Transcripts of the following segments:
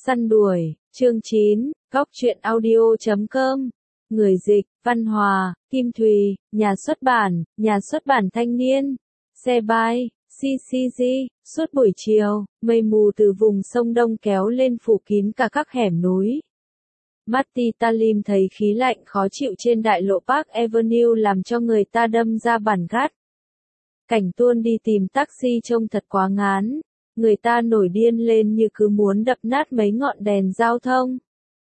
Săn đuổi, chương 9, Góc truyện audio.com. Người dịch, Văn Hòa, Kim Thùy, Nhà xuất bản Thanh Niên. Xe bay, CCG, suốt buổi chiều, mây mù từ vùng sông Đông kéo lên phủ kín cả các hẻm núi. Marty Talim thấy khí lạnh khó chịu trên đại lộ Park Avenue làm cho người ta đâm ra bản gắt. Cảnh Tuôn đi tìm taxi trông thật quá ngán. Người ta nổi điên lên như cứ muốn đập nát mấy ngọn đèn giao thông.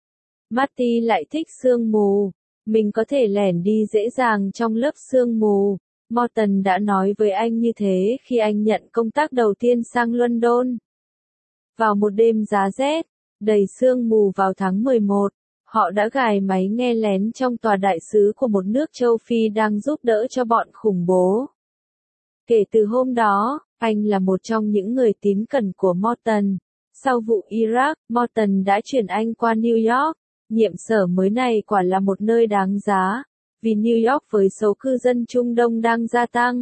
Marty lại thích sương mù. Mình có thể lẻn đi dễ dàng trong lớp sương mù. Morton đã nói với anh như thế khi anh nhận công tác đầu tiên sang London. Vào một đêm giá rét, đầy sương mù vào tháng 11, họ đã gài máy nghe lén trong tòa đại sứ của một nước châu Phi đang giúp đỡ cho bọn khủng bố. Kể từ hôm đó, anh là một trong những người tín cẩn của Morton. Sau vụ Iraq, Morton đã chuyển anh qua New York. Nhiệm sở mới này quả là một nơi đáng giá, vì New York với số cư dân Trung Đông đang gia tăng,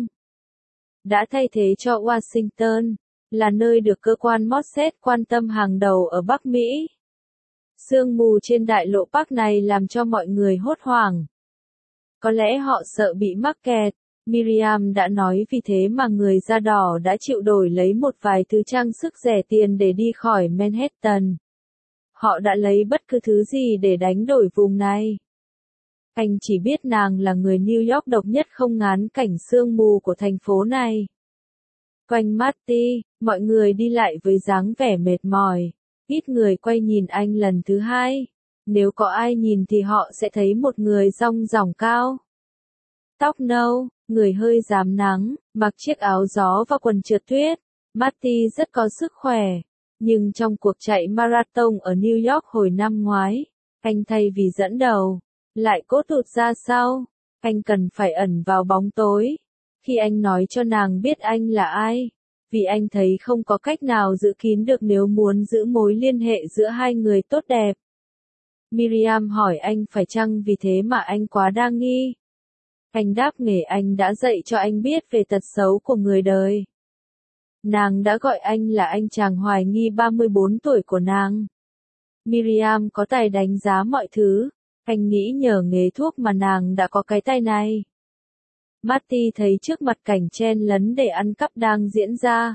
đã thay thế cho Washington, là nơi được cơ quan Mossad quan tâm hàng đầu ở Bắc Mỹ. Sương mù trên đại lộ Park này làm cho mọi người hốt hoảng. Có lẽ họ sợ bị mắc kẹt. Miriam đã nói vì thế mà người da đỏ đã chịu đổi lấy một vài thứ trang sức rẻ tiền để đi khỏi Manhattan. Họ đã lấy bất cứ thứ gì để đánh đổi vùng này. Anh chỉ biết nàng là người New York độc nhất không ngán cảnh sương mù của thành phố này. Quanh Marty, mọi người đi lại với dáng vẻ mệt mỏi. Ít người quay nhìn anh lần thứ hai. Nếu có ai nhìn thì họ sẽ thấy một người dong dỏng cao. Tóc nâu, người hơi rám nắng, mặc chiếc áo gió và quần trượt tuyết. Marty rất có sức khỏe. Nhưng trong cuộc chạy marathon ở New York hồi năm ngoái, anh thay vì dẫn đầu, lại cố tụt ra sau. Anh cần phải ẩn vào bóng tối. Khi anh nói cho nàng biết anh là ai, vì anh thấy không có cách nào giữ kín được nếu muốn giữ mối liên hệ giữa hai người tốt đẹp. Miriam hỏi anh phải chăng vì thế mà anh quá đa nghi. Anh đáp nghề anh đã dạy cho anh biết về tật xấu của người đời. Nàng đã gọi anh là anh chàng hoài nghi 34 tuổi của nàng. Miriam có tài đánh giá mọi thứ. Anh nghĩ nhờ nghề thuốc mà nàng đã có cái tay này. Marty thấy trước mặt cảnh chen lấn để ăn cắp đang diễn ra.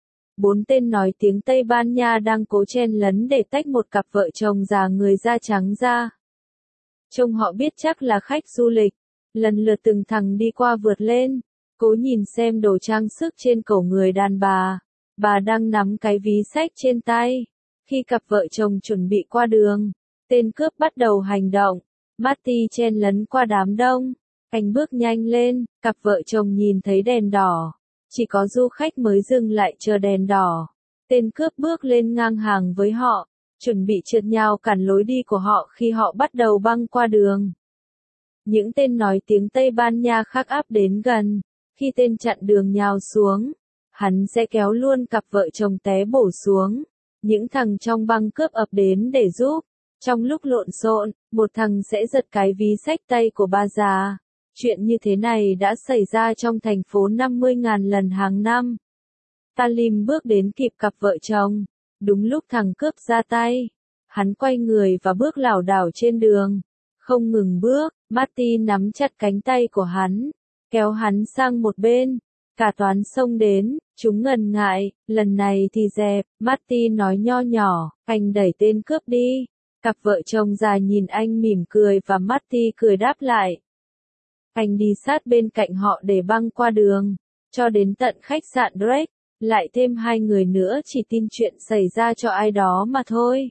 4 tên nói tiếng Tây Ban Nha đang cố chen lấn để tách một cặp vợ chồng già người da trắng ra. Trông họ biết chắc là khách du lịch. Lần lượt từng thằng đi qua vượt lên. Cố nhìn xem đồ trang sức trên cổ người đàn bà. Bà đang nắm cái ví xách trên tay. Khi cặp vợ chồng chuẩn bị qua đường, tên cướp bắt đầu hành động. Marty chen lấn qua đám đông. Anh bước nhanh lên, cặp vợ chồng nhìn thấy đèn đỏ. Chỉ có du khách mới dừng lại chờ đèn đỏ. Tên cướp bước lên ngang hàng với họ, chuẩn bị trượt nhào cản lối đi của họ khi họ bắt đầu băng qua đường. Những tên nói tiếng Tây Ban Nha khác áp đến gần. Khi tên chặn đường nhào xuống, hắn sẽ kéo luôn cặp vợ chồng té bổ xuống. Những thằng trong băng cướp ập đến để giúp. Trong lúc lộn xộn, một thằng sẽ giật cái ví xách tay của bà già. Chuyện như thế này đã xảy ra trong thành phố 50.000 lần hàng năm. Talim bước đến kịp cặp vợ chồng. Đúng lúc thằng cướp ra tay, hắn quay người và bước lảo đảo trên đường. Không ngừng bước, Marty nắm chặt cánh tay của hắn, kéo hắn sang một bên. Cả toán xông đến, chúng ngần ngại, lần này thì dẹp. Marty nói nho nhỏ, anh đẩy tên cướp đi. Cặp vợ chồng già nhìn anh mỉm cười và Marty cười đáp lại. Anh đi sát bên cạnh họ để băng qua đường, cho đến tận khách sạn Drake. Lại thêm 2 người nữa chỉ tin chuyện xảy ra cho ai đó mà thôi.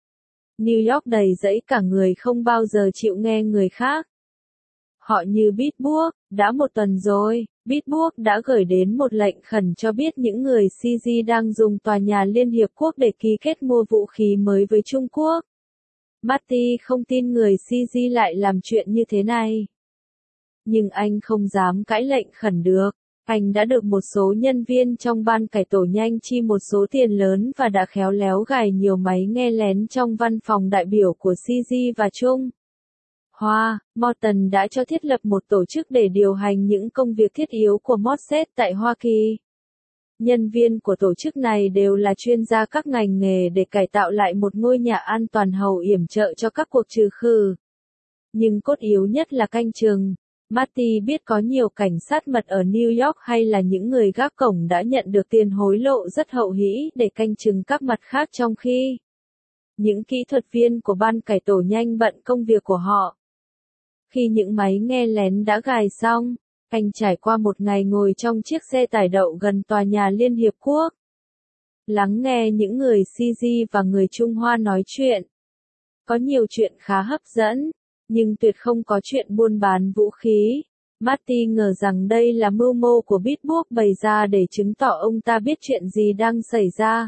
New York đầy rẫy cả người không bao giờ chịu nghe người khác. Họ như Pittsburgh, đã 1 tuần rồi, Pittsburgh đã gửi đến một lệnh khẩn cho biết những người CG đang dùng tòa nhà Liên Hiệp Quốc để ký kết mua vũ khí mới với Trung Quốc. Marty không tin người CG lại làm chuyện như thế này. Nhưng anh không dám cãi lệnh khẩn được. Anh đã được một số nhân viên trong ban cải tổ nhanh chi một số tiền lớn và đã khéo léo gài nhiều máy nghe lén trong văn phòng đại biểu của CG và Trung Hoa. Morton đã cho thiết lập một tổ chức để điều hành những công việc thiết yếu của Mossad tại Hoa Kỳ. Nhân viên của tổ chức này đều là chuyên gia các ngành nghề để cải tạo lại một ngôi nhà an toàn hậu yểm trợ cho các cuộc trừ khử. Nhưng cốt yếu nhất là canh chừng. Marty biết có nhiều cảnh sát mật ở New York hay là những người gác cổng đã nhận được tiền hối lộ rất hậu hĩ để canh chừng các mặt khác trong khi những kỹ thuật viên của ban cải tổ nhanh bận công việc của họ. Khi những máy nghe lén đã gài xong, anh trải qua một ngày ngồi trong chiếc xe tải đậu gần tòa nhà Liên Hiệp Quốc. Lắng nghe những người CG và người Trung Hoa nói chuyện. Có nhiều chuyện khá hấp dẫn, nhưng tuyệt không có chuyện buôn bán vũ khí. Marty ngờ rằng đây là mưu mô của Bitbook bày ra để chứng tỏ ông ta biết chuyện gì đang xảy ra.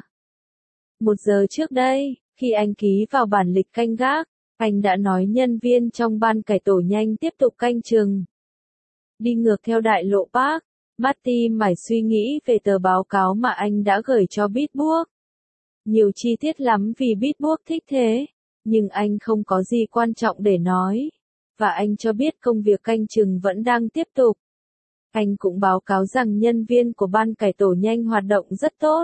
1 giờ trước đây, khi anh ký vào bản lịch canh gác, anh đã nói nhân viên trong ban cải tổ nhanh tiếp tục canh chừng. Đi ngược theo đại lộ Park, Marty mải suy nghĩ về tờ báo cáo mà anh đã gửi cho Bitbook. Nhiều chi tiết lắm vì Bitbook thích thế, nhưng anh không có gì quan trọng để nói. Và anh cho biết công việc canh chừng vẫn đang tiếp tục. Anh cũng báo cáo rằng nhân viên của ban cải tổ nhanh hoạt động rất tốt.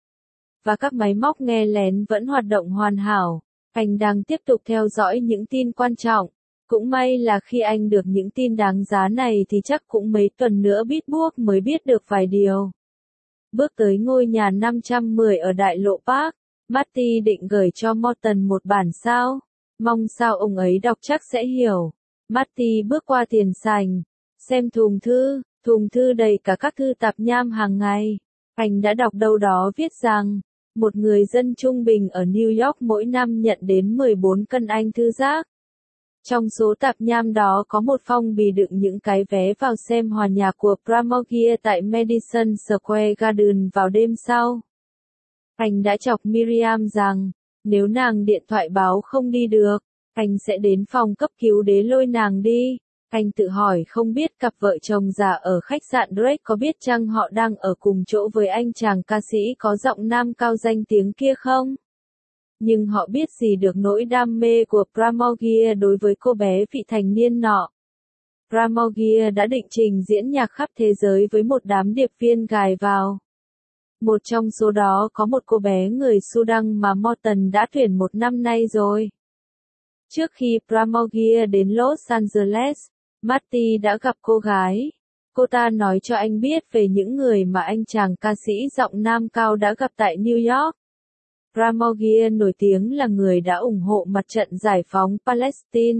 Và các máy móc nghe lén vẫn hoạt động hoàn hảo. Anh đang tiếp tục theo dõi những tin quan trọng. Cũng may là khi anh được những tin đáng giá này thì chắc cũng mấy tuần nữa Bitbook mới biết được vài điều. Bước tới ngôi nhà 510 ở đại lộ Park, Marty định gửi cho Morton một bản sao. Mong sao ông ấy đọc chắc sẽ hiểu. Marty bước qua tiền sảnh, xem thùng thư đầy cả các thư tạp nham hàng ngày. Anh đã đọc đâu đó viết rằng, một người dân trung bình ở New York mỗi năm nhận đến 14 cân Anh thư rác. Trong số tạp nham đó có một phong bì đựng những cái vé vào xem hòa nhạc của Pramogia tại Madison Square Garden vào đêm sau. Anh đã chọc Miriam rằng, nếu nàng điện thoại báo không đi được, anh sẽ đến phòng cấp cứu để lôi nàng đi. Anh tự hỏi không biết cặp vợ chồng già ở khách sạn Drake có biết chăng họ đang ở cùng chỗ với anh chàng ca sĩ có giọng nam cao danh tiếng kia không? Nhưng họ biết gì được nỗi đam mê của Pramogia đối với cô bé vị thành niên nọ. Pramogia đã định trình diễn nhạc khắp thế giới với một đám điệp viên gài vào. Một trong số đó có một cô bé người Sudan mà Morton đã tuyển 1 năm nay rồi. Trước khi Pramogia đến Los Angeles, Marty đã gặp cô gái. Cô ta nói cho anh biết về những người mà anh chàng ca sĩ giọng nam cao đã gặp tại New York. Pramogia nổi tiếng là người đã ủng hộ mặt trận giải phóng Palestine.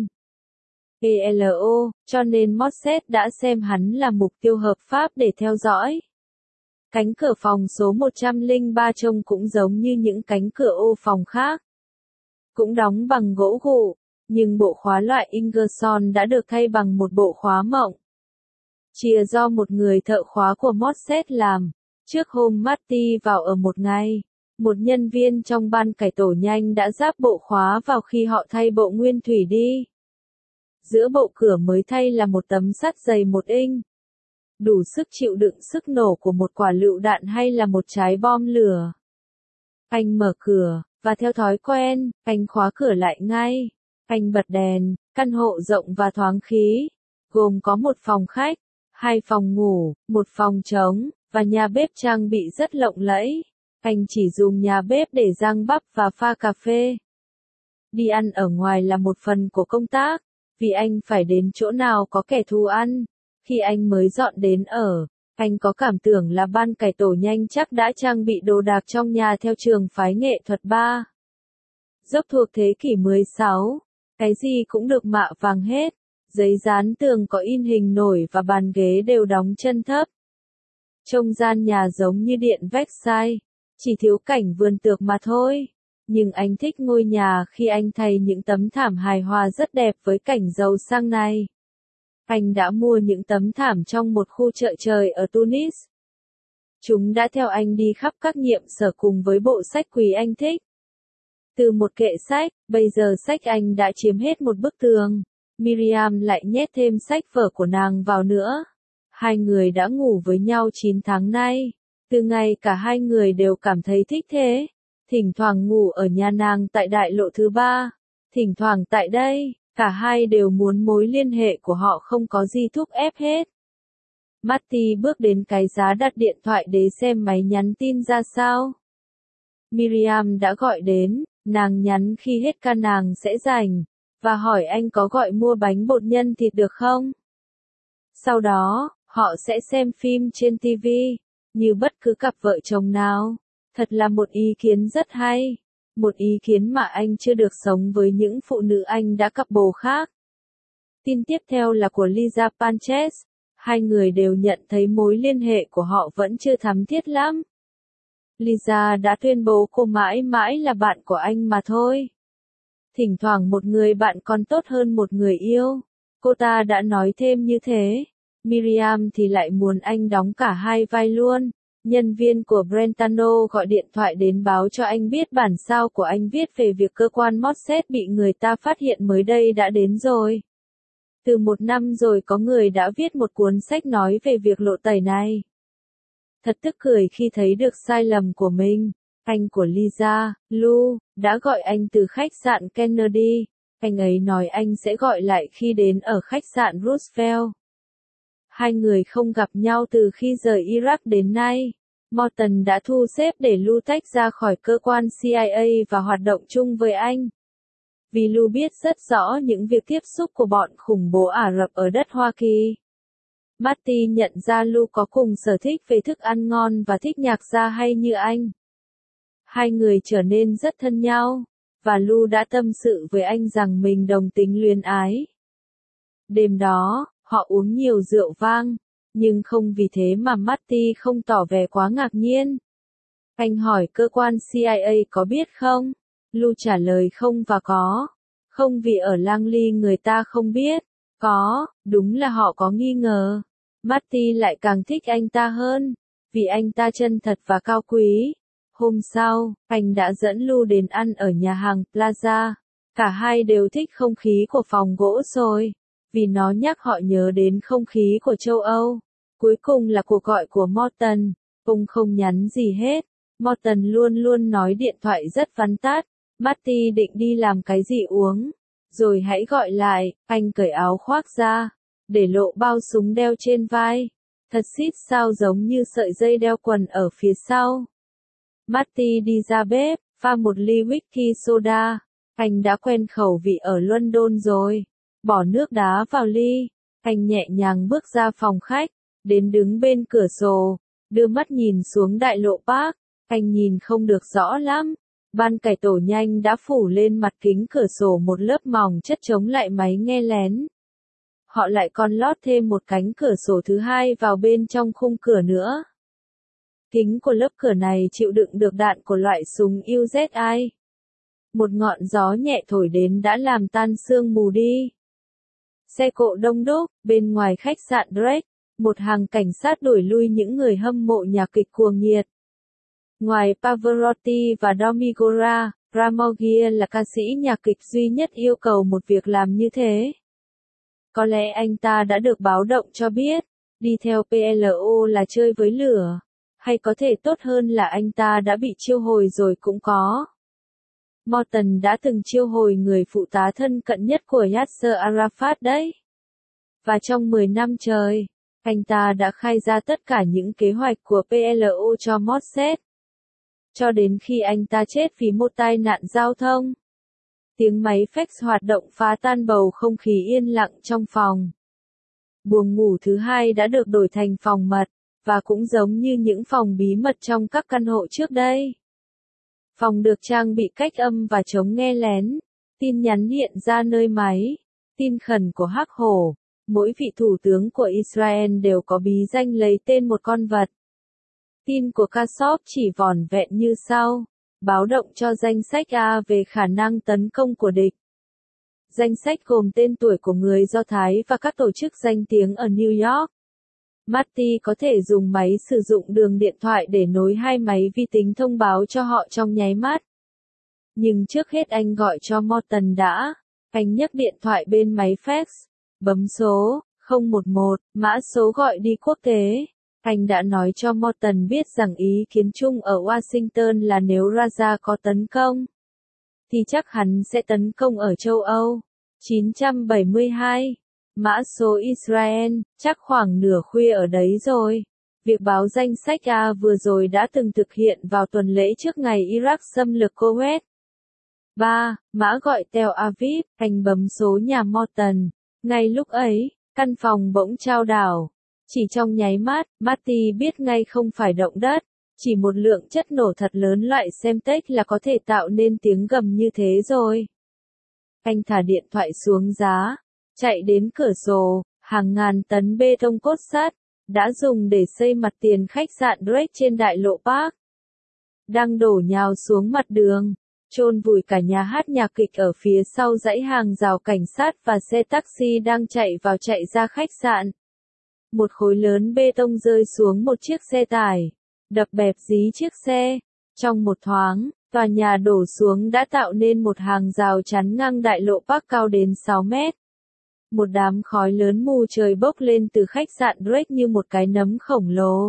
PLO, cho nên Mossad đã xem hắn là mục tiêu hợp pháp để theo dõi. Cánh cửa phòng số 103 trông cũng giống như những cánh cửa ô phòng khác. Cũng đóng bằng gỗ gụ, nhưng bộ khóa loại Ingersoll đã được thay bằng một bộ khóa mộng. Chìa do một người thợ khóa của Mossad làm. Trước hôm Marty vào ở một ngày, một nhân viên trong ban cải tổ nhanh đã ráp bộ khóa vào khi họ thay bộ nguyên thủy đi. Giữa bộ cửa mới thay là một tấm sắt dày 1 inch. Đủ sức chịu đựng sức nổ của một quả lựu đạn hay là một trái bom lửa. Anh mở cửa, và theo thói quen, anh khóa cửa lại ngay. Anh bật đèn, căn hộ rộng và thoáng khí, gồm có 1 phòng khách, 2 phòng ngủ, 1 phòng trống, và nhà bếp trang bị rất lộng lẫy. Anh chỉ dùng nhà bếp để rang bắp và pha cà phê. Đi ăn ở ngoài là một phần của công tác, vì anh phải đến chỗ nào có kẻ thù ăn. Khi anh mới dọn đến ở, anh có cảm tưởng là ban cải tổ nhanh chắc đã trang bị đồ đạc trong nhà theo trường phái nghệ thuật 3. Dốc thuộc thế kỷ 16, cái gì cũng được mạ vàng hết, giấy dán tường có in hình nổi và bàn ghế đều đóng chân thấp. Trông gian nhà giống như điện Versailles, chỉ thiếu cảnh vườn tược mà thôi. Nhưng anh thích ngôi nhà khi anh thay những tấm thảm hài hòa rất đẹp với cảnh giàu sang này. Anh đã mua những tấm thảm trong một khu chợ trời ở Tunis. Chúng đã theo anh đi khắp các nhiệm sở cùng với bộ sách quý anh thích. Từ một kệ sách, bây giờ sách anh đã chiếm hết một bức tường. Miriam lại nhét thêm sách vở của nàng vào nữa. Hai người đã ngủ với nhau 9 tháng nay. Từ ngày cả hai người đều cảm thấy thích thế. Thỉnh thoảng ngủ ở nhà nàng tại đại lộ thứ 3. Thỉnh thoảng tại đây, cả hai đều muốn mối liên hệ của họ không có gì thúc ép hết. Marty bước đến cái giá đặt điện thoại để xem máy nhắn tin ra sao. Miriam đã gọi đến, nàng nhắn khi hết ca nàng sẽ rảnh, và hỏi anh có gọi mua bánh bột nhân thịt được không? Sau đó, họ sẽ xem phim trên TV, như bất cứ cặp vợ chồng nào. Thật là một ý kiến rất hay. Một ý kiến mà anh chưa được sống với những phụ nữ anh đã cặp bồ khác. Tin tiếp theo là của Lisa Panchez. Hai người đều nhận thấy mối liên hệ của họ vẫn chưa thắm thiết lắm. Lisa đã tuyên bố cô mãi mãi là bạn của anh mà thôi. Thỉnh thoảng một người bạn còn tốt hơn một người yêu. Cô ta đã nói thêm như thế. Miriam thì lại muốn anh đóng cả hai vai luôn. Nhân viên của Brentano gọi điện thoại đến báo cho anh biết bản sao của anh viết về việc cơ quan Mossad bị người ta phát hiện mới đây đã đến rồi. Từ 1 năm rồi có người đã viết một cuốn sách nói về việc lộ tẩy này. Thật tức cười khi thấy được sai lầm của mình. Anh của Lisa, Lou, đã gọi anh từ khách sạn Kennedy. Anh ấy nói anh sẽ gọi lại khi đến ở khách sạn Roosevelt. Hai người không gặp nhau từ khi rời Iraq đến nay. Morton đã thu xếp để Lou tách ra khỏi cơ quan CIA và hoạt động chung với anh. Vì Lou biết rất rõ những việc tiếp xúc của bọn khủng bố Ả Rập ở đất Hoa Kỳ. Marty nhận ra Lou có cùng sở thích về thức ăn ngon và thích nhạc gia hay như anh. Hai người trở nên rất thân nhau, và Lou đã tâm sự với anh rằng mình đồng tính luyến ái. Đêm đó, họ uống nhiều rượu vang, nhưng không vì thế mà Marty không tỏ vẻ quá ngạc nhiên. Anh hỏi cơ quan CIA có biết không? Lou trả lời không và có. Không vì ở Langley người ta không biết. Có, đúng là họ có nghi ngờ. Marty lại càng thích anh ta hơn, vì anh ta chân thật và cao quý. Hôm sau, anh đã dẫn Lou đến ăn ở nhà hàng Plaza. Cả hai đều thích không khí của phòng gỗ sồi, vì nó nhắc họ nhớ đến không khí của châu Âu. Cuối cùng là cuộc gọi của Morton. Ông không nhắn gì hết. Morton luôn luôn nói điện thoại rất vắn tắt. Marty định đi làm cái gì uống. Rồi hãy gọi lại. Anh cởi áo khoác ra, để lộ bao súng đeo trên vai. Thật xít sao giống như sợi dây đeo quần ở phía sau. Marty đi ra bếp, pha một ly whisky soda. Anh đã quen khẩu vị ở London rồi. Bỏ nước đá vào ly. Anh nhẹ nhàng bước ra phòng khách, đến đứng bên cửa sổ, đưa mắt nhìn xuống đại lộ Park. Anh nhìn không được rõ lắm. Ban cải tổ nhanh đã phủ lên mặt kính cửa sổ một lớp mỏng chất chống lại máy nghe lén. Họ lại còn lót thêm một cánh cửa sổ thứ hai vào bên trong khung cửa nữa. Kính của lớp cửa này chịu đựng được đạn của loại súng UZI. Một ngọn gió nhẹ thổi đến đã làm tan sương mù đi. Xe cộ đông đúc, bên ngoài khách sạn Drake, một hàng cảnh sát đuổi lui những người hâm mộ nhạc kịch cuồng nhiệt. Ngoài Pavarotti và Domingora, Ramogia là ca sĩ nhạc kịch duy nhất yêu cầu một việc làm như thế. Có lẽ anh ta đã được báo động cho biết, đi theo PLO là chơi với lửa. Hay có thể tốt hơn là anh ta đã bị chiêu hồi rồi cũng có. Morton đã từng chiêu hồi người phụ tá thân cận nhất của Yasser Arafat đấy. Và trong 10 năm trời, anh ta đã khai ra tất cả những kế hoạch của PLO cho Mossad. Cho đến khi anh ta chết vì một tai nạn giao thông. Tiếng máy fax hoạt động phá tan bầu không khí yên lặng trong phòng. Buồng ngủ thứ hai đã được đổi thành phòng mật, và cũng giống như những phòng bí mật trong các căn hộ trước đây. Phòng được trang bị cách âm và chống nghe lén. Tin nhắn hiện ra nơi máy. Tin khẩn của Hắc Hổ. Mỗi vị thủ tướng của Israel đều có bí danh lấy tên một con vật. Tin của Kasop chỉ vỏn vẹn như sau. Báo động cho danh sách A về khả năng tấn công của địch. Danh sách gồm tên tuổi của người Do Thái và các tổ chức danh tiếng ở New York. Marty có thể dùng máy sử dụng đường điện thoại để nối hai máy vi tính thông báo cho họ trong nháy mắt. Nhưng trước hết anh gọi cho Morton đã. Anh nhấc điện thoại bên máy fax, bấm số 011, mã số gọi đi quốc tế. Anh đã nói cho Morton biết rằng ý kiến chung ở Washington là nếu Gaza có tấn công, thì chắc hắn sẽ tấn công ở châu Âu. 972 Mã số Israel, chắc khoảng nửa khuya ở đấy rồi. Việc báo danh sách A vừa rồi đã từng thực hiện vào tuần lễ trước ngày Iraq xâm lược Kuwait. 3. Mã gọi Tel Aviv, anh bấm số nhà Morton. Ngay lúc ấy, căn phòng bỗng chao đảo. Chỉ trong nháy mắt, Marty biết ngay không phải động đất. Chỉ một lượng chất nổ thật lớn loại Semtex là có thể tạo nên tiếng gầm như thế rồi. Anh thả điện thoại xuống giá, chạy đến cửa sổ, hàng ngàn tấn bê tông cốt sắt đã dùng để xây mặt tiền khách sạn Drake trên đại lộ Park đang đổ nhào xuống mặt đường, chôn vùi cả nhà hát nhạc kịch ở phía sau dãy hàng rào cảnh sát và xe taxi đang chạy vào chạy ra khách sạn. Một khối lớn bê tông rơi xuống một chiếc xe tải, đập bẹp dí chiếc xe. Trong một thoáng, tòa nhà đổ xuống đã tạo nên một hàng rào chắn ngang đại lộ Park cao đến 6 mét. Một đám khói lớn mù trời bốc lên từ khách sạn Drake như một cái nấm khổng lồ.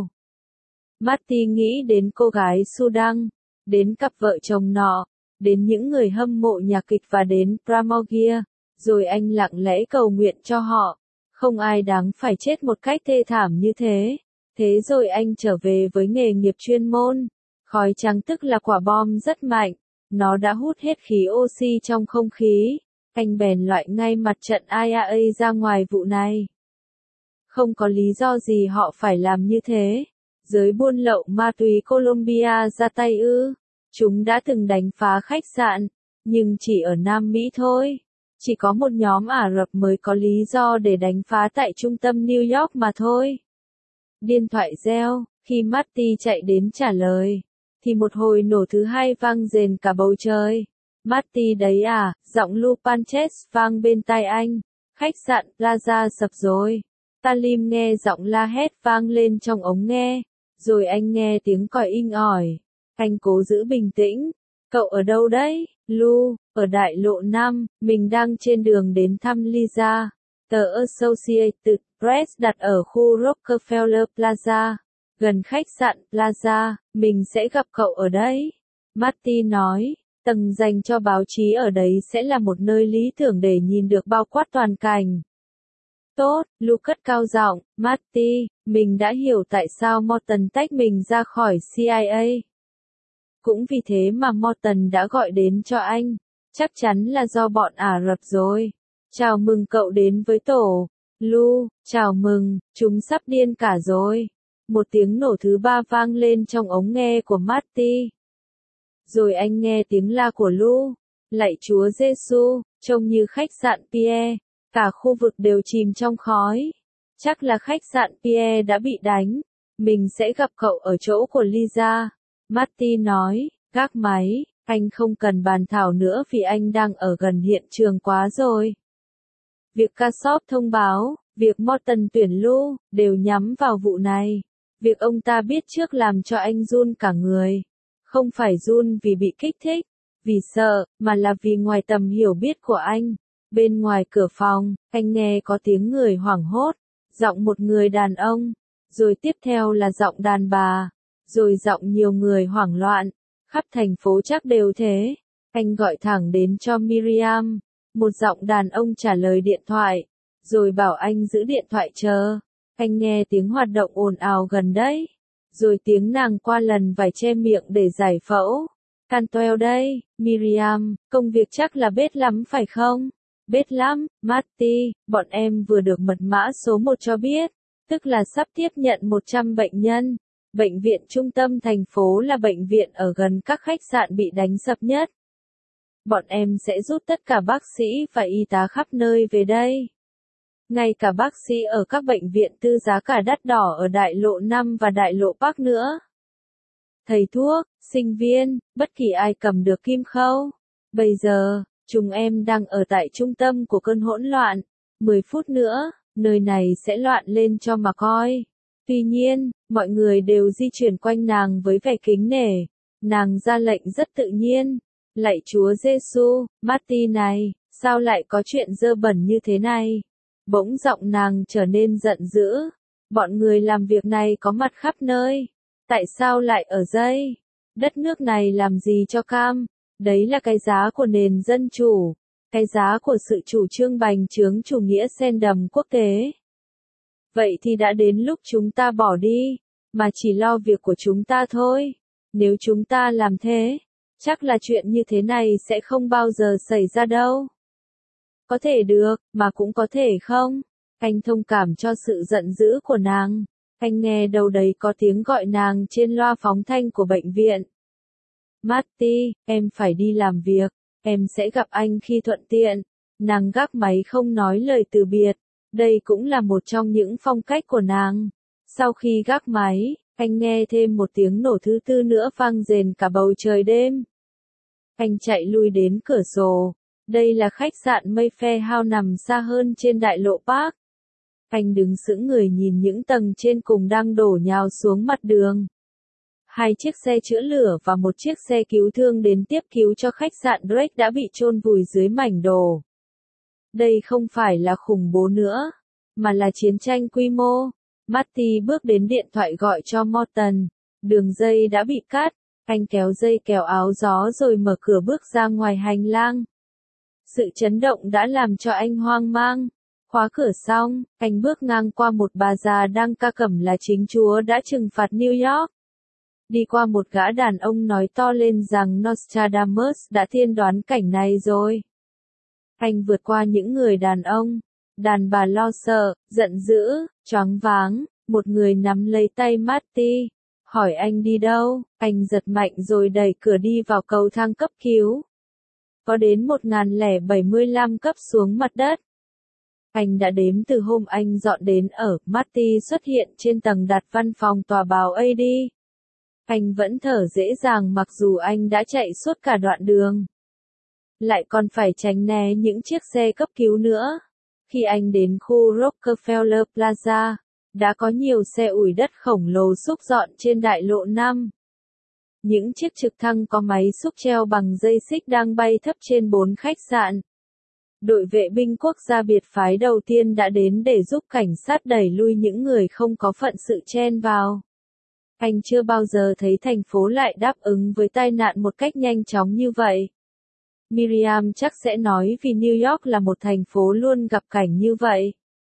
Marty nghĩ đến cô gái Sudan, đến cặp vợ chồng nọ, đến những người hâm mộ nhạc kịch và đến Pramogia, rồi anh lặng lẽ cầu nguyện cho họ. Không ai đáng phải chết một cách thê thảm như thế. Thế rồi anh trở về với nghề nghiệp chuyên môn. Khói trắng tức là quả bom rất mạnh. Nó đã hút hết khí oxy trong không khí. Anh bèn loại ngay mặt trận IAA ra ngoài vụ này. Không có lý do gì họ phải làm như thế. Giới buôn lậu ma túy Colombia ra tay ư. Chúng đã từng đánh phá khách sạn, nhưng chỉ ở Nam Mỹ thôi. Chỉ có một nhóm Ả Rập mới có lý do để đánh phá tại trung tâm New York mà thôi. Điện thoại reo, khi Marty chạy đến trả lời, thì một hồi nổ thứ hai vang rền cả bầu trời. Marty đấy à, giọng Lu Panchez vang bên tai anh. Khách sạn Plaza sập rồi. Talim nghe giọng la hét vang lên trong ống nghe. Rồi anh nghe tiếng còi inh ỏi. Anh cố giữ bình tĩnh. Cậu ở đâu đấy, Lu? Ở đại lộ 5, mình đang trên đường đến thăm Lisa. Tờ Associated Press đặt ở khu Rockefeller Plaza, gần khách sạn Plaza, mình sẽ gặp cậu ở đấy. Marty nói, tầng dành cho báo chí ở đấy sẽ là một nơi lý tưởng để nhìn được bao quát toàn cảnh. Tốt, Lu cất cao giọng, Marty, mình đã hiểu tại sao Morton tách mình ra khỏi CIA. Cũng vì thế mà Morton đã gọi đến cho anh. Chắc chắn là do bọn Ả Rập rồi. Chào mừng cậu đến với tổ. Lu, chào mừng, chúng sắp điên cả rồi. Một tiếng nổ thứ ba vang lên trong ống nghe của Marty. Rồi anh nghe tiếng la của Lu. Lạy Chúa Giêsu, trông như khách sạn Pierre. Cả khu vực đều chìm trong khói. Chắc là khách sạn Pierre đã bị đánh. Mình sẽ gặp cậu ở chỗ của Lisa. Marty nói, gác máy, anh không cần bàn thảo nữa vì anh đang ở gần hiện trường quá rồi. Việc Kassoff thông báo, việc Morton tuyển Lu, đều nhắm vào vụ này. Việc ông ta biết trước làm cho anh run cả người. Không phải run vì bị kích thích, vì sợ, mà là vì ngoài tầm hiểu biết của anh. Bên ngoài cửa phòng, anh nghe có tiếng người hoảng hốt, giọng một người đàn ông, rồi tiếp theo là giọng đàn bà, rồi giọng nhiều người hoảng loạn. Khắp thành phố chắc đều thế. Anh gọi thẳng đến cho Miriam. Một giọng đàn ông trả lời điện thoại, rồi bảo anh giữ điện thoại chờ. Anh nghe tiếng hoạt động ồn ào gần đấy. Rồi tiếng nàng qua lần vải che miệng để giải phẫu. Cantwell đây, Miriam, công việc chắc là bết lắm phải không? Bết lắm, Marty, bọn em vừa được mật mã số 1 cho biết, tức là sắp tiếp nhận 100 bệnh nhân. Bệnh viện trung tâm thành phố là bệnh viện ở gần các khách sạn bị đánh sập nhất. Bọn em sẽ rút tất cả bác sĩ và y tá khắp nơi về đây. Ngay cả bác sĩ ở các bệnh viện tư giá cả đắt đỏ ở đại lộ 5 và đại lộ Park nữa. Thầy thuốc, sinh viên, bất kỳ ai cầm được kim khâu. Bây giờ, chúng em đang ở tại trung tâm của cơn hỗn loạn. 10 phút nữa, nơi này sẽ loạn lên cho mà coi. Tuy nhiên, mọi người đều di chuyển quanh nàng với vẻ kính nể. Nàng ra lệnh rất tự nhiên. Lạy Chúa Giêsu, Marty này, sao lại có chuyện dơ bẩn như thế này? Bỗng giọng nàng trở nên giận dữ. Bọn người làm việc này có mặt khắp nơi. Tại sao lại ở đây? Đất nước này làm gì cho cam? Đấy là cái giá của nền dân chủ. cái giá của sự chủ trương bành trướng chủ nghĩa sen đầm quốc tế. Vậy thì đã đến lúc chúng ta bỏ đi, mà chỉ lo việc của chúng ta thôi. Nếu chúng ta làm thế, chắc là chuyện như thế này sẽ không bao giờ xảy ra đâu. Có thể được, mà cũng có thể không. Anh thông cảm cho sự giận dữ của nàng. Anh nghe đâu đấy có tiếng gọi nàng trên loa phóng thanh của bệnh viện. Marty, em phải đi làm việc, em sẽ gặp anh khi thuận tiện. Nàng gác máy không nói lời từ biệt. Đây cũng là một trong những phong cách của nàng. Sau khi gác máy, anh nghe thêm một tiếng nổ thứ tư nữa vang rền cả bầu trời đêm. Anh chạy lui đến cửa sổ. Đây là khách sạn Mayfair House nằm xa hơn trên đại lộ Park. Anh đứng sững người nhìn những tầng trên cùng đang đổ nhào xuống mặt đường. 2 chiếc xe chữa lửa và một chiếc xe cứu thương đến tiếp cứu cho khách sạn Drake đã bị chôn vùi dưới mảnh đổ. Đây không phải là khủng bố nữa, mà là chiến tranh quy mô. Marty bước đến điện thoại gọi cho Morton. Đường dây đã bị cắt. Anh kéo dây kéo áo gió rồi mở cửa bước ra ngoài hành lang. Sự chấn động đã làm cho anh hoang mang. Khóa cửa xong, anh bước ngang qua một bà già đang ca cẩm là chính Chúa đã trừng phạt New York. Đi qua một gã đàn ông nói to lên rằng Nostradamus đã tiên đoán cảnh này rồi. Anh vượt qua những người đàn ông. Đàn bà lo sợ, giận dữ, choáng váng. Một người nắm lấy tay Marty. Hỏi anh đi đâu, anh giật mạnh rồi đẩy cửa đi vào cầu thang cấp cứu. Có đến 1075 cấp xuống mặt đất. Anh đã đếm từ hôm anh dọn đến ở. Marty xuất hiện trên tầng đặt văn phòng tòa báo AD. Anh vẫn thở dễ dàng mặc dù anh đã chạy suốt cả đoạn đường. Lại còn phải tránh né những chiếc xe cấp cứu nữa. Khi anh đến khu Rockefeller Plaza, đã có nhiều xe ủi đất khổng lồ xúc dọn trên đại lộ 5. Những chiếc trực thăng có máy xúc treo bằng dây xích đang bay thấp trên 4 khách sạn. Đội vệ binh quốc gia biệt phái đầu tiên đã đến để giúp cảnh sát đẩy lui những người không có phận sự chen vào. Anh chưa bao giờ thấy thành phố lại đáp ứng với tai nạn một cách nhanh chóng như vậy. Miriam chắc sẽ nói vì New York là một thành phố luôn gặp cảnh như vậy.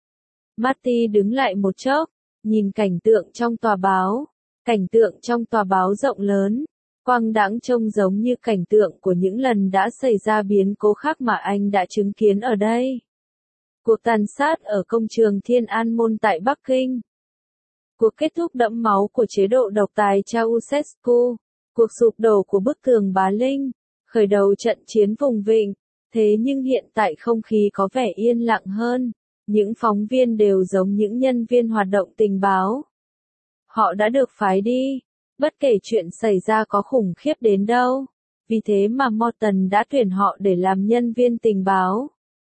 Marty đứng lại một chốc, nhìn cảnh tượng trong tòa báo. Cảnh tượng trong tòa báo rộng lớn, quang đãng trông giống như cảnh tượng của những lần đã xảy ra biến cố khác mà anh đã chứng kiến ở đây. Cuộc tàn sát ở công trường Thiên An Môn tại Bắc Kinh. Cuộc kết thúc đẫm máu của chế độ độc tài Ceausescu. Cuộc sụp đổ của bức tường Bá Linh. Khởi đầu trận chiến vùng vịnh. Thế nhưng hiện tại không khí có vẻ yên lặng hơn. Những phóng viên đều giống những nhân viên hoạt động tình báo. Họ đã được phái đi, bất kể chuyện xảy ra có khủng khiếp đến đâu. Vì thế mà Morton đã tuyển họ để làm nhân viên tình báo.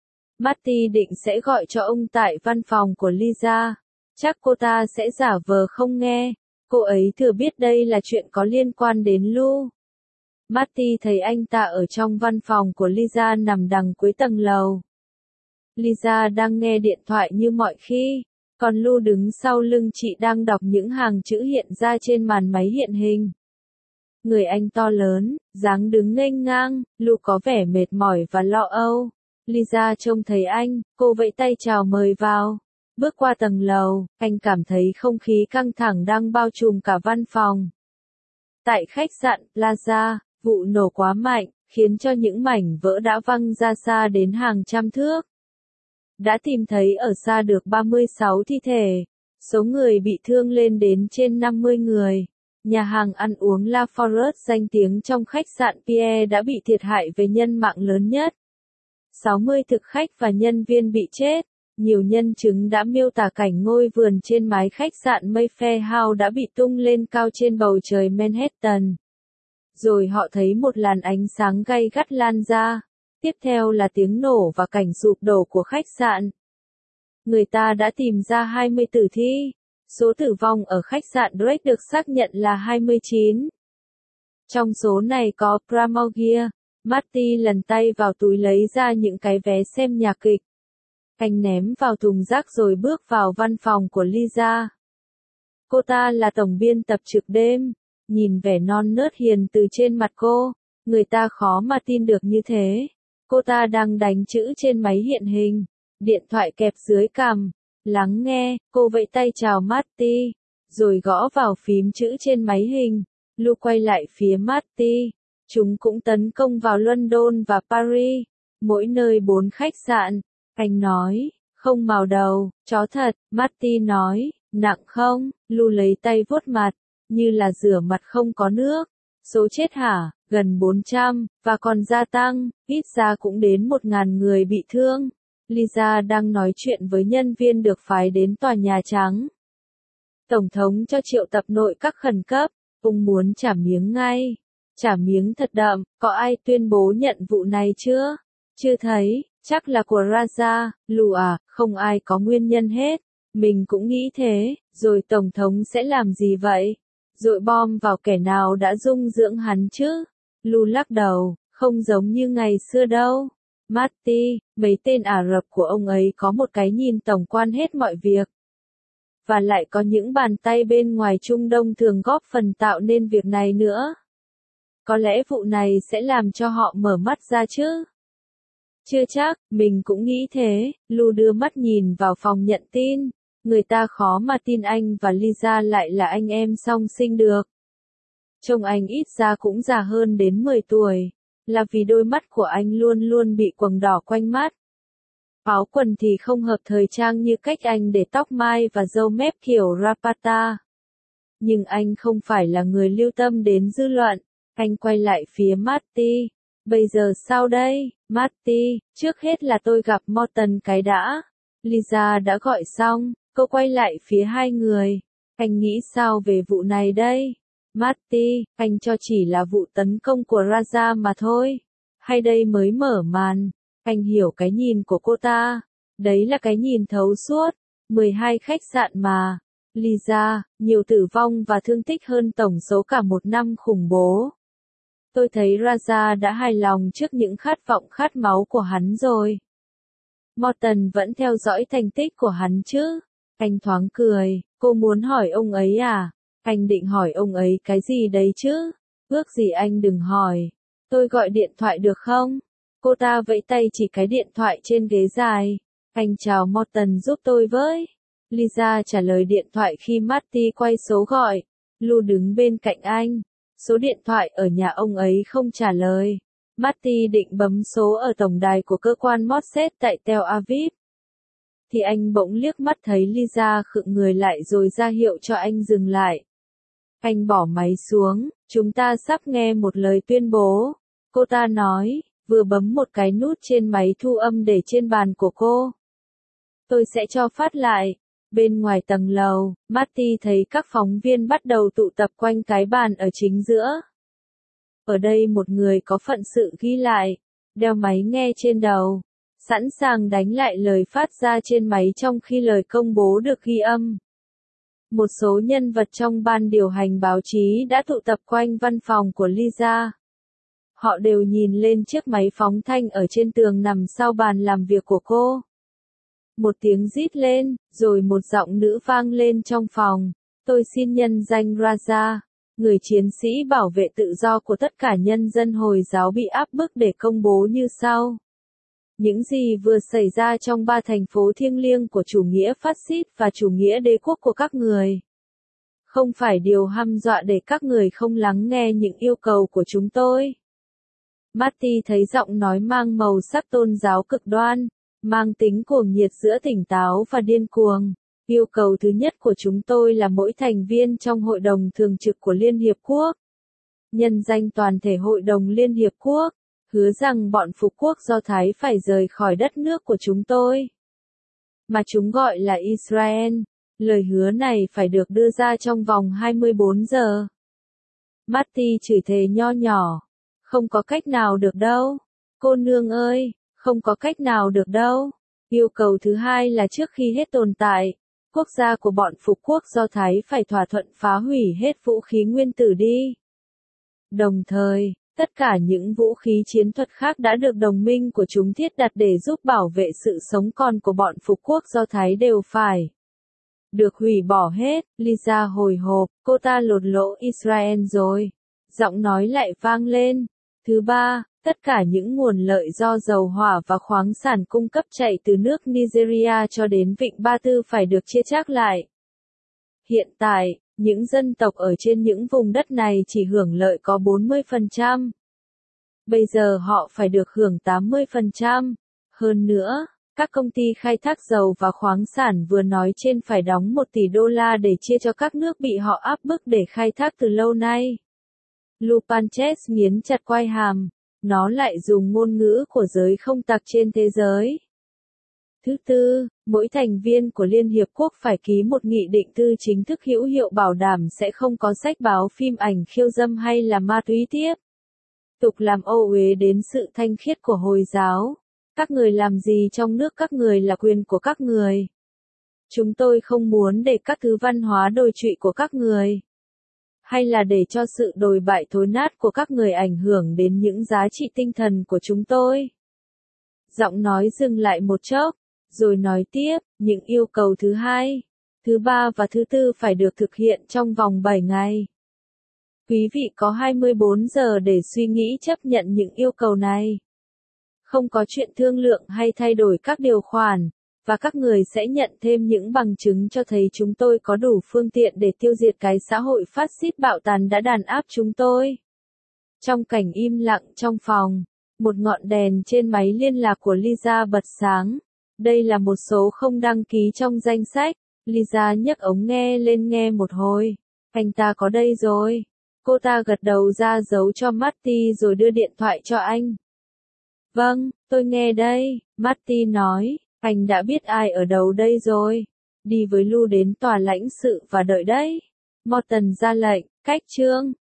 Marty định sẽ gọi cho ông tại văn phòng của Lisa. Chắc cô ta sẽ giả vờ không nghe. Cô ấy thừa biết đây là chuyện có liên quan đến Lu. Marty thấy anh ta ở trong văn phòng của Lisa nằm đằng cuối tầng lầu. Lisa đang nghe điện thoại như mọi khi. Còn Lu đứng sau lưng chị đang đọc những hàng chữ hiện ra trên màn máy hiện hình. Người anh to lớn, dáng đứng nghênh ngang, Lu có vẻ mệt mỏi và lo âu. Lisa trông thấy anh, cô vẫy tay chào mời vào. Bước qua tầng lầu, anh cảm thấy không khí căng thẳng đang bao trùm cả văn phòng. Tại khách sạn Plaza, vụ nổ quá mạnh, khiến cho những mảnh vỡ đã văng ra xa đến hàng trăm thước. Đã tìm thấy ở xa được 36 thi thể, số người bị thương lên đến trên 50 người. Nhà hàng ăn uống La Forest danh tiếng trong khách sạn Pierre đã bị thiệt hại về nhân mạng lớn nhất. 60 thực khách và nhân viên bị chết. Nhiều nhân chứng đã miêu tả cảnh ngôi vườn trên mái khách sạn Mayfair House đã bị tung lên cao trên bầu trời Manhattan. Rồi họ thấy một làn ánh sáng gay gắt lan ra. Tiếp theo là tiếng nổ và cảnh sụp đổ của khách sạn. Người ta đã tìm ra 20 tử thi. Số tử vong ở khách sạn Drake được xác nhận là 29. Trong số này có Pramogia. Marty lần tay vào túi lấy ra những cái vé xem nhạc kịch. Anh ném vào thùng rác rồi bước vào văn phòng của Lisa. Cô ta là tổng biên tập trực đêm. Nhìn vẻ non nớt hiền từ trên mặt cô, người ta khó mà tin được như thế. Cô ta đang đánh chữ trên máy hiện hình, điện thoại kẹp dưới cằm. Lắng nghe, cô vẫy tay chào Marty, rồi gõ vào phím chữ trên máy hình. Lu quay lại phía Marty. Chúng cũng tấn công vào London và Paris, mỗi nơi 4 khách sạn. Anh nói, không màu đầu, chó thật. Marty nói, nặng không? Lu lấy tay vuốt mặt, như là rửa mặt không có nước. Số chết hả? Gần 400, và còn gia tăng, ít ra cũng đến 1.000 người bị thương. Lisa đang nói chuyện với nhân viên được phái đến tòa Nhà Trắng. Tổng thống cho triệu tập nội các khẩn cấp, ông muốn trả miếng ngay. Trả miếng thật đậm, có ai tuyên bố nhận vụ này chưa? Chưa thấy, chắc là của Raja, Lu à, không ai có nguyên nhân hết. Mình cũng nghĩ thế, rồi Tổng thống sẽ làm gì vậy? Dội bom vào kẻ nào đã dung dưỡng hắn chứ? Lu lắc đầu, không giống như ngày xưa đâu. Marty, mấy tên Ả Rập của ông ấy có một cái nhìn tổng quan hết mọi việc. Và lại có những bàn tay bên ngoài Trung Đông thường góp phần tạo nên việc này nữa. Có lẽ vụ này sẽ làm cho họ mở mắt ra chứ? Chưa chắc, mình cũng nghĩ thế. Lu đưa mắt nhìn vào phòng nhận tin. Người ta khó mà tin anh và Lisa lại là anh em song sinh được. Trông anh ít ra cũng già hơn đến 10 tuổi. Là vì đôi mắt của anh luôn luôn bị quầng đỏ quanh mắt. Áo quần thì không hợp thời trang như cách anh để tóc mai và râu mép kiểu Rapata. Nhưng anh không phải là người lưu tâm đến dư luận. Anh quay lại phía Marty. Bây giờ sao đây, Marty? Trước hết là tôi gặp Morton cái đã. Lisa đã gọi xong, cô quay lại phía hai người. Anh nghĩ sao về vụ này đây? Marty, anh cho chỉ là vụ tấn công của Raja mà thôi. Hay đây mới mở màn? Anh hiểu cái nhìn của cô ta. Đấy là cái nhìn thấu suốt. 12 khách sạn mà. Lisa, nhiều tử vong và thương tích hơn tổng số cả một năm khủng bố. Tôi thấy Raja đã hài lòng trước những khát vọng khát máu của hắn rồi. Morton vẫn theo dõi thành tích của hắn chứ? Anh thoáng cười, cô muốn hỏi ông ấy à? Anh định hỏi ông ấy cái gì đấy chứ? Ước gì anh đừng hỏi. Tôi gọi điện thoại được không? Cô ta vẫy tay chỉ cái điện thoại trên ghế dài. Anh chào Morton giúp tôi với. Lisa trả lời điện thoại khi Marty quay số gọi. Lu đứng bên cạnh anh. Số điện thoại ở nhà ông ấy không trả lời. Marty định bấm số ở tổng đài của cơ quan Mossad tại Tel Aviv. Thì anh bỗng liếc mắt thấy Lisa khựng người lại rồi ra hiệu cho anh dừng lại. Anh bỏ máy xuống, chúng ta sắp nghe một lời tuyên bố. Cô ta nói, vừa bấm một cái nút trên máy thu âm để trên bàn của cô. Tôi sẽ cho phát lại. Bên ngoài tầng lầu, Marty thấy các phóng viên bắt đầu tụ tập quanh cái bàn ở chính giữa. Ở đây một người có phận sự ghi lại, đeo máy nghe trên đầu, sẵn sàng đánh lại lời phát ra trên máy trong khi lời công bố được ghi âm. Một số nhân vật trong ban điều hành báo chí đã tụ tập quanh văn phòng của Lisa. Họ đều nhìn lên chiếc máy phóng thanh ở trên tường nằm sau bàn làm việc của cô. Một tiếng rít lên, rồi một giọng nữ vang lên trong phòng. Tôi xin nhân danh Raja, người chiến sĩ bảo vệ tự do của tất cả nhân dân Hồi giáo bị áp bức để công bố như sau. Những gì vừa xảy ra trong 3 thành phố thiêng liêng của chủ nghĩa phát xít và chủ nghĩa đế quốc của các người. Không phải điều hăm dọa để các người không lắng nghe những yêu cầu của chúng tôi. Marty thấy giọng nói mang màu sắc tôn giáo cực đoan, mang tính cuồng nhiệt giữa tỉnh táo và điên cuồng. Yêu cầu thứ nhất của chúng tôi là mỗi thành viên trong Hội đồng Thường trực của Liên Hiệp Quốc. Nhân danh toàn thể Hội đồng Liên Hiệp Quốc, hứa rằng bọn phục quốc Do Thái phải rời khỏi đất nước của chúng tôi. Mà chúng gọi là Israel. Lời hứa này phải được đưa ra trong vòng 24 giờ. Marty chửi thề nho nhỏ. Không có cách nào được đâu. Cô nương ơi, không có cách nào được đâu. Yêu cầu thứ hai là trước khi hết tồn tại, quốc gia của bọn phục quốc Do Thái phải thỏa thuận phá hủy hết vũ khí nguyên tử đi. Đồng thời, tất cả những vũ khí chiến thuật khác đã được đồng minh của chúng thiết đặt để giúp bảo vệ sự sống còn của bọn phục quốc Do Thái đều phải được hủy bỏ hết. Lisa hồi hộp, cô ta lột lỗ Israel rồi. Giọng nói lại vang lên. Thứ ba, Tất cả những nguồn lợi do dầu hỏa và khoáng sản cung cấp chạy từ nước Nigeria cho đến Vịnh Ba Tư phải được chia chác lại. Hiện tại, những dân tộc ở trên những vùng đất này chỉ hưởng lợi có 40%. Bây giờ họ phải được hưởng 80%. Hơn nữa, các công ty khai thác dầu và khoáng sản vừa nói trên phải đóng 1 tỷ đô la để chia cho các nước bị họ áp bức để khai thác từ lâu nay. Lupanchez nghiến chặt quai hàm. Nó lại dùng ngôn ngữ của giới không tặc trên thế giới. Thứ tư, mỗi thành viên của Liên Hiệp Quốc phải ký một nghị định thư chính thức hữu hiệu bảo đảm sẽ không có sách báo phim ảnh khiêu dâm hay là ma túy tiếp tục làm ô uế đến sự thanh khiết của Hồi giáo. Các người làm gì trong nước các người là quyền của các người. Chúng tôi không muốn để các thứ văn hóa đồi trụy của các người, hay là để cho sự đồi bại thối nát của các người ảnh hưởng đến những giá trị tinh thần của chúng tôi. Giọng nói dừng lại một chốc, rồi nói tiếp, những yêu cầu thứ hai, thứ ba và thứ tư phải được thực hiện trong vòng 7 ngày. Quý vị có 24 giờ để suy nghĩ chấp nhận những yêu cầu này. Không có chuyện thương lượng hay thay đổi các điều khoản, và các người sẽ nhận thêm những bằng chứng cho thấy chúng tôi có đủ phương tiện để tiêu diệt cái xã hội phát xít bạo tàn đã đàn áp chúng tôi. Trong cảnh im lặng trong phòng, một ngọn đèn trên máy liên lạc của Lisa bật sáng. Đây là một số không đăng ký trong danh sách. Lisa nhấc ống nghe lên nghe một hồi. Anh ta có đây rồi. Cô ta gật đầu ra dấu cho Marty rồi đưa điện thoại cho anh. Vâng, tôi nghe đây, Marty nói. Anh đã biết ai ở đâu đây rồi. Đi với Lu đến tòa lãnh sự và đợi đấy. Morton ra lệnh, cách chương.